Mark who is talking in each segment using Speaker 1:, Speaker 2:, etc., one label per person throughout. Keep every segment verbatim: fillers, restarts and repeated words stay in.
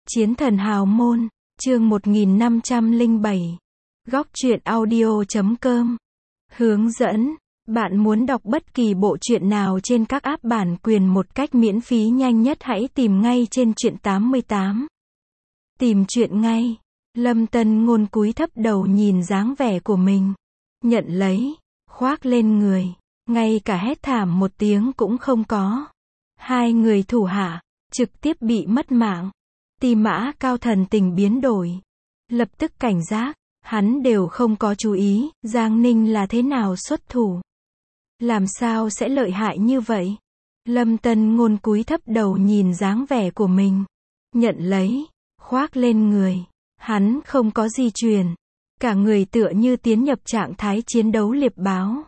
Speaker 1: Chiến thần hào môn, chương một nghìn năm trăm lẻ bảy. Góc truyện audio chấm com. Hướng dẫn, bạn muốn đọc bất kỳ bộ truyện nào trên các app bản quyền một cách miễn phí nhanh nhất hãy tìm ngay trên truyện tám mươi tám. Tìm truyện ngay. Lâm Tân Ngôn cúi thấp đầu nhìn dáng vẻ của mình. Nhận lấy, khoác lên người, ngay cả hét thảm một tiếng cũng không có. Hai người thủ hạ, trực tiếp bị mất mạng. Ti Mã Cao thần tình biến đổi. Lập tức cảnh giác, hắn đều không có chú ý, Giang Ninh là thế nào xuất thủ. Làm sao sẽ lợi hại như vậy? Lâm Tân Ngôn cúi thấp đầu nhìn dáng vẻ của mình. Nhận lấy, khoác lên người. Hắn không có di truyền. Cả người tựa như tiến nhập trạng thái chiến đấu liệp báo.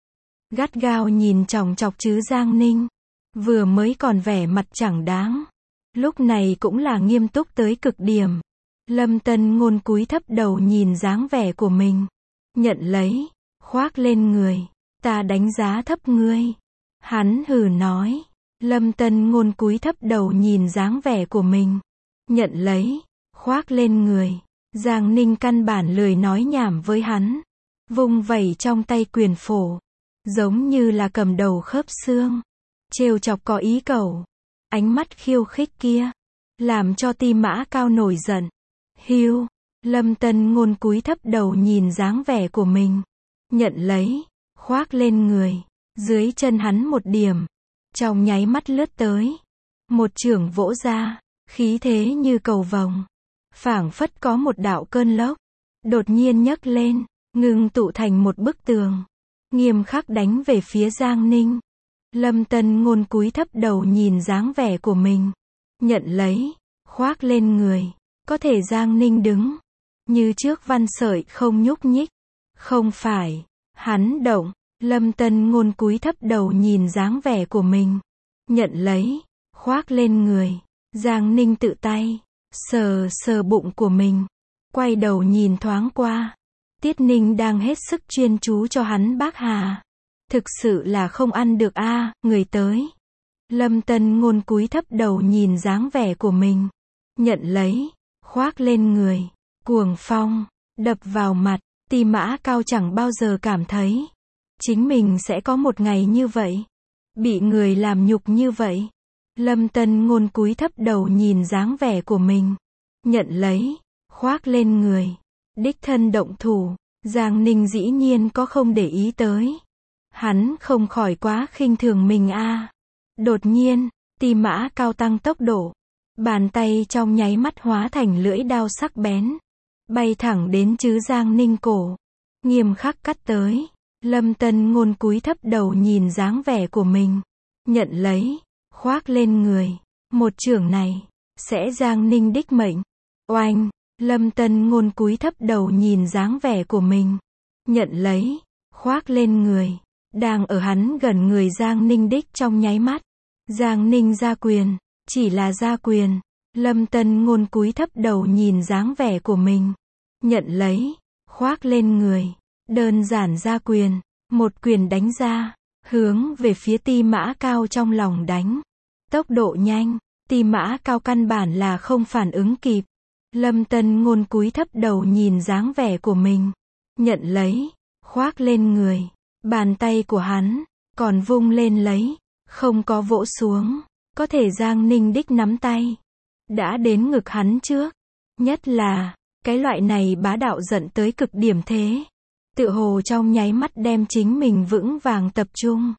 Speaker 1: Gắt gao nhìn chòng chọc chứ Giang Ninh. Vừa mới còn vẻ mặt chẳng đáng. Lúc này cũng là nghiêm túc tới cực điểm. Lâm Tân Ngôn cúi thấp đầu nhìn dáng vẻ của mình. Nhận lấy, khoác lên người. Ta đánh giá thấp ngươi. Hắn hừ nói. Lâm Tân Ngôn cúi thấp đầu nhìn dáng vẻ của mình. Nhận lấy, khoác lên người. Giang Ninh căn bản lười nói nhảm với hắn. Vung vẩy trong tay quyền phổ. Giống như là cầm đầu khớp xương. Trêu chọc có ý cầu. Ánh mắt khiêu khích kia, làm cho Ti Mã Cao nổi giận. Hiu, Lâm Tân Ngôn cúi thấp đầu nhìn dáng vẻ của mình. Nhận lấy, khoác lên người. Dưới chân hắn một điểm. Trong nháy mắt lướt tới. Một chưởng vỗ ra, khí thế như cầu vồng. Phảng phất có một đạo cơn lốc. Đột nhiên nhấc lên, ngưng tụ thành một bức tường. Nghiêm khắc đánh về phía Giang Ninh. Lâm Tân Ngôn cúi thấp đầu nhìn dáng vẻ của mình. Nhận lấy, khoác lên người. Có thể Giang Ninh đứng. Như trước văn sợi không nhúc nhích. Không phải. Hắn động. Lâm Tân Ngôn cúi thấp đầu nhìn dáng vẻ của mình. Nhận lấy, khoác lên người. Giang Ninh tự tay. Sờ sờ bụng của mình. Quay đầu nhìn thoáng qua. Tiết Ninh đang hết sức chuyên chú cho hắn bác hà. Thực sự là không ăn được a, à, người tới. Lâm Tân Ngôn cúi thấp đầu nhìn dáng vẻ của mình. Nhận lấy, khoác lên người. Cuồng phong, đập vào mặt. Ti Mã Cao chẳng bao giờ cảm thấy chính mình sẽ có một ngày như vậy. Bị người làm nhục như vậy. Lâm Tân Ngôn cúi thấp đầu nhìn dáng vẻ của mình. Nhận lấy, khoác lên người. Đích thân động thủ. Giang Ninh dĩ nhiên có không để ý tới. Hắn không khỏi quá khinh thường mình a. À. Đột nhiên, Ti Mã Cao tăng tốc độ. Bàn tay trong nháy mắt hóa thành lưỡi đao sắc bén. Bay thẳng đến chứ Giang Ninh cổ. Nghiêm khắc cắt tới. Lâm Tân Ngôn cúi thấp đầu nhìn dáng vẻ của mình. Nhận lấy, khoác lên người. Một chưởng này, sẽ Giang Ninh đích mệnh. Oanh, Lâm Tân Ngôn cúi thấp đầu nhìn dáng vẻ của mình. Nhận lấy, khoác lên người. Đang ở hắn gần người Giang Ninh đích trong nháy mắt. Giang Ninh ra quyền. Chỉ là ra quyền. Lâm Tân Ngôn cúi thấp đầu nhìn dáng vẻ của mình. Nhận lấy, khoác lên người. Đơn giản ra quyền. Một quyền đánh ra. Hướng về phía Ti Mã Cao trong lòng đánh. Tốc độ nhanh. Ti Mã Cao căn bản là không phản ứng kịp. Lâm Tân Ngôn cúi thấp đầu nhìn dáng vẻ của mình. Nhận lấy, khoác lên người. Bàn tay của hắn, còn vung lên lấy, không có vỗ xuống. Có thể Giang Ninh đích nắm tay. Đã đến ngực hắn trước. Nhất là, cái loại này bá đạo giận tới cực điểm thế. Tựa hồ trong nháy mắt đem chính mình vững vàng tập trung.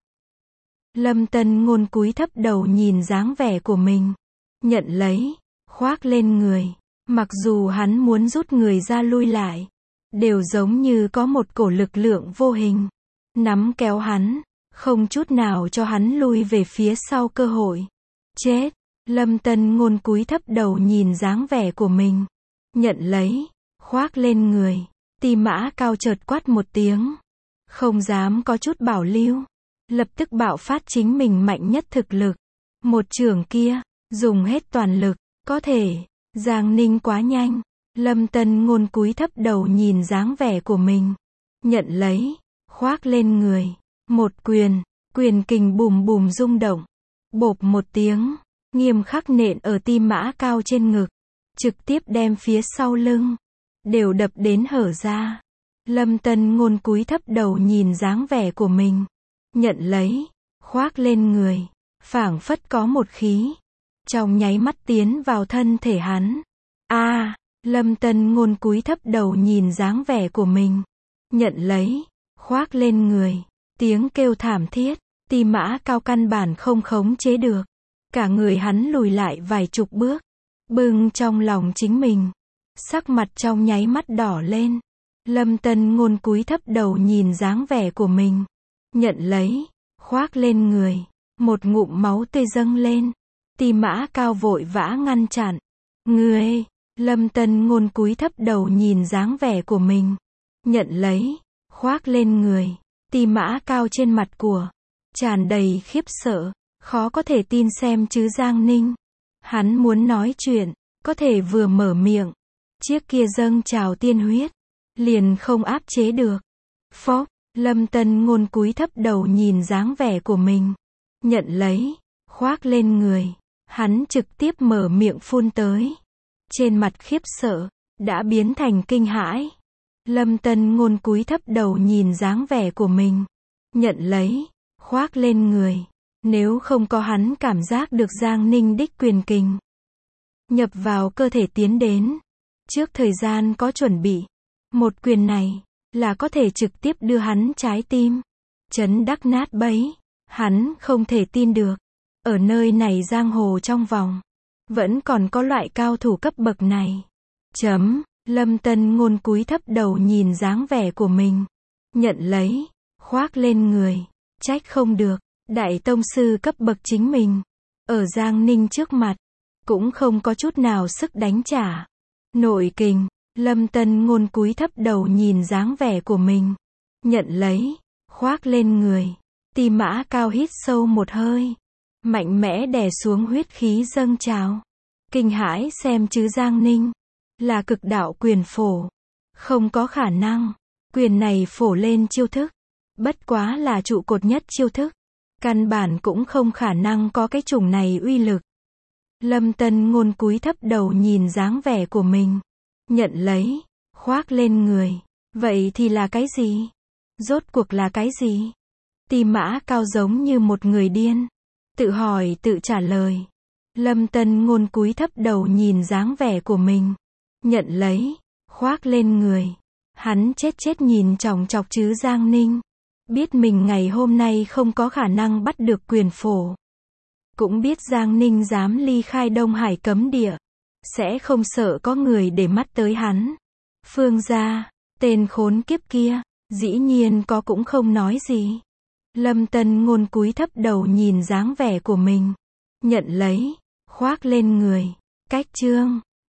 Speaker 1: Lâm Tân Ngôn cúi thấp đầu nhìn dáng vẻ của mình. Nhận lấy, khoác lên người. Mặc dù hắn muốn rút người ra lui lại. Đều giống như có một cổ lực lượng vô hình. Nắm kéo hắn, không chút nào cho hắn lui về phía sau cơ hội. Chết, Lâm Tân Ngôn cúi thấp đầu nhìn dáng vẻ của mình. Nhận lấy, khoác lên người. Ti Mã Cao chợt quát một tiếng. Không dám có chút bảo lưu. Lập tức bạo phát chính mình mạnh nhất thực lực. Một chưởng kia, dùng hết toàn lực, có thể. Giang Ninh quá nhanh. Lâm Tân Ngôn cúi thấp đầu nhìn dáng vẻ của mình. Nhận lấy, khoác lên người. Một quyền, quyền kình bùm bùm rung động. Bộp một tiếng, nghiêm khắc nện ở Ti Mã Cao trên ngực. trực tiếp đem phía sau lưng đều đập đến hở ra. Lâm Tân Ngôn cúi thấp đầu nhìn dáng vẻ của mình, nhận lấy, khoác lên người, phảng phất có một khí trong nháy mắt tiến vào thân thể hắn. A, à, Lâm Tân Ngôn cúi thấp đầu nhìn dáng vẻ của mình, nhận lấy, khoác lên người, tiếng kêu thảm thiết, Ti Mã Cao căn bản không khống chế được, cả người hắn lùi lại vài chục bước, bưng trong lòng chính mình, sắc mặt trong nháy mắt đỏ lên. Lâm Tân Ngôn cúi thấp đầu nhìn dáng vẻ của mình, nhận lấy, khoác lên người, một ngụm máu tươi dâng lên. Ti Mã Cao vội vã ngăn chặn. Ngươi, Lâm Tân Ngôn cúi thấp đầu nhìn dáng vẻ của mình, nhận lấy, khoác lên người. Ti Mã Cao trên mặt của tràn đầy khiếp sợ, khó có thể tin xem chứ Giang Ninh. Hắn muốn nói chuyện, có thể vừa mở miệng, chiếc kia dâng trào tiên huyết, liền không áp chế được. Phốc, Lâm Tân Ngôn cúi thấp đầu nhìn dáng vẻ của mình, nhận lấy, khoác lên người. Hắn trực tiếp mở miệng phun tới. Trên mặt khiếp sợ, đã biến thành kinh hãi. Lâm Tân Ngôn cúi thấp đầu nhìn dáng vẻ của mình, nhận lấy, khoác lên người. Nếu không có hắn cảm giác được Giang Ninh đích quyền kình nhập vào cơ thể tiến đến, trước thời gian có chuẩn bị, một quyền này là có thể trực tiếp đưa hắn trái tim chấn đắc nát bấy. Hắn không thể tin được, ở nơi này giang hồ trong vòng vẫn còn có loại cao thủ cấp bậc này. Chấm. Lâm Tân Ngôn cúi thấp đầu nhìn dáng vẻ của mình, nhận lấy, khoác lên người. Trách không được, đại tông sư cấp bậc chính mình, ở Giang Ninh trước mặt, cũng không có chút nào sức đánh trả. Nội kình. Lâm Tân Ngôn cúi thấp đầu nhìn dáng vẻ của mình, nhận lấy, khoác lên người. Ti Mã Cao hít sâu một hơi, mạnh mẽ đè xuống huyết khí dâng trào. Kinh hãi xem chứ Giang Ninh là cực đạo quyền phổ, không có khả năng, quyền này phổ lên chiêu thức, bất quá là trụ cột nhất chiêu thức, căn bản cũng không khả năng có cái chủng này uy lực. Lâm Tân Ngôn cúi thấp đầu nhìn dáng vẻ của mình, nhận lấy, khoác lên người. Vậy thì là cái gì? Rốt cuộc là cái gì? Ti Mã Cao giống như một người điên, tự hỏi tự trả lời. Lâm Tân Ngôn cúi thấp đầu nhìn dáng vẻ của mình, nhận lấy, khoác lên người. Hắn chết chết nhìn chòng chọc chứ Giang Ninh, biết mình ngày hôm nay không có khả năng bắt được quyền phổ, cũng biết Giang Ninh dám ly khai Đông Hải cấm địa, sẽ không sợ có người để mắt tới hắn. Phương gia, tên khốn kiếp kia, dĩ nhiên có cũng không nói gì. Lâm Tân Ngôn cúi thấp đầu nhìn dáng vẻ của mình, nhận lấy, khoác lên người. Cách chương